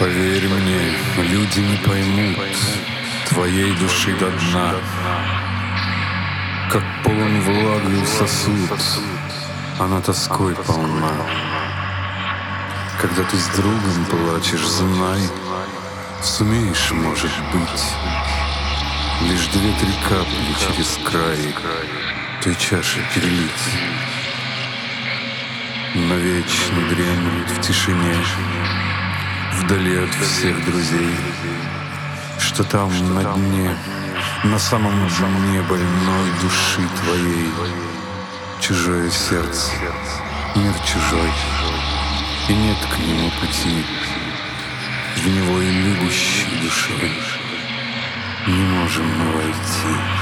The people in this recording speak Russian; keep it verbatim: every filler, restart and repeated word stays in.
Поверь мне, люди не поймут твоей души до дна. Как полон влагою сосуд, она тоской полна. Когда ты с другом плачешь, знай, сумеешь, может быть, лишь две-три капли через край той чаши перелить. Навечно дремлет в тишине, вдали от всех друзей, что там на дне, на самом дне больной души твоей, чужое сердце, мир чужой, и нет к нему пути. В него и любящей душой не можем мы войти.